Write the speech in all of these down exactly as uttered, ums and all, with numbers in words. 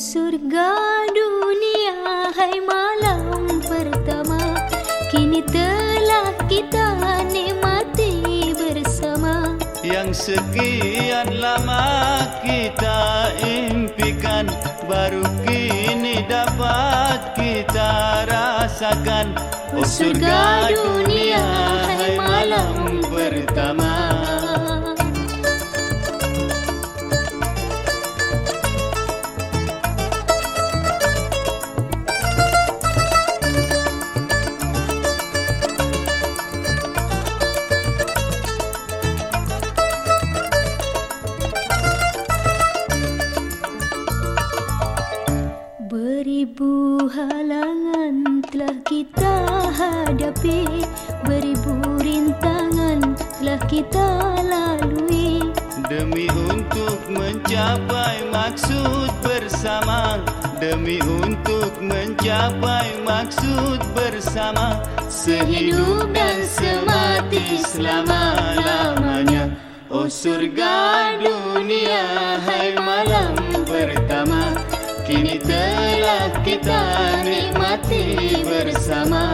surga dunia, hai malam pertama, kini telah kita nikmati bersama. Yang sekian lama kita impikan, baru kini dapat kita rasakan. Oh surga dunia, hai malam pertama. Beribu halangan telah kita hadapi, beribu rintangan telah kita lalui, demi untuk mencapai maksud bersama, demi untuk mencapai maksud bersama, sehidup dan semati selama-lamanya. Oh surga dunia, hai malam pertama, kini telah kita nikmati bersama.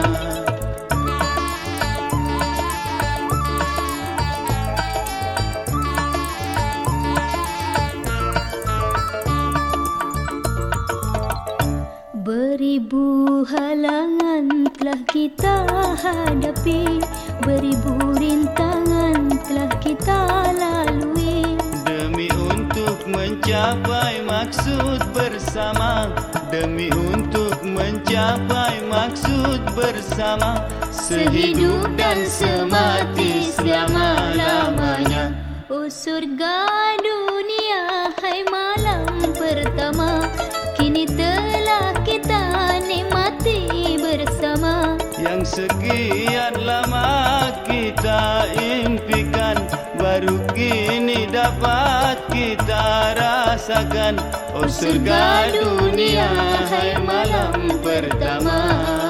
Beribu halangan telah kita hadapi, beribu rintangan telah kita lalui, demi untuk mencapai maksud bersama, demi untuk mencapai maksud bersama, sehidup dan semati selama-lamanya. Oh surga dunia, hai malam pertama, kini telah kita nikmati bersama. Yang sekian lama kita impikan, baru kini dapat kita rasakan. Oh surga dunia, hai malam pertama.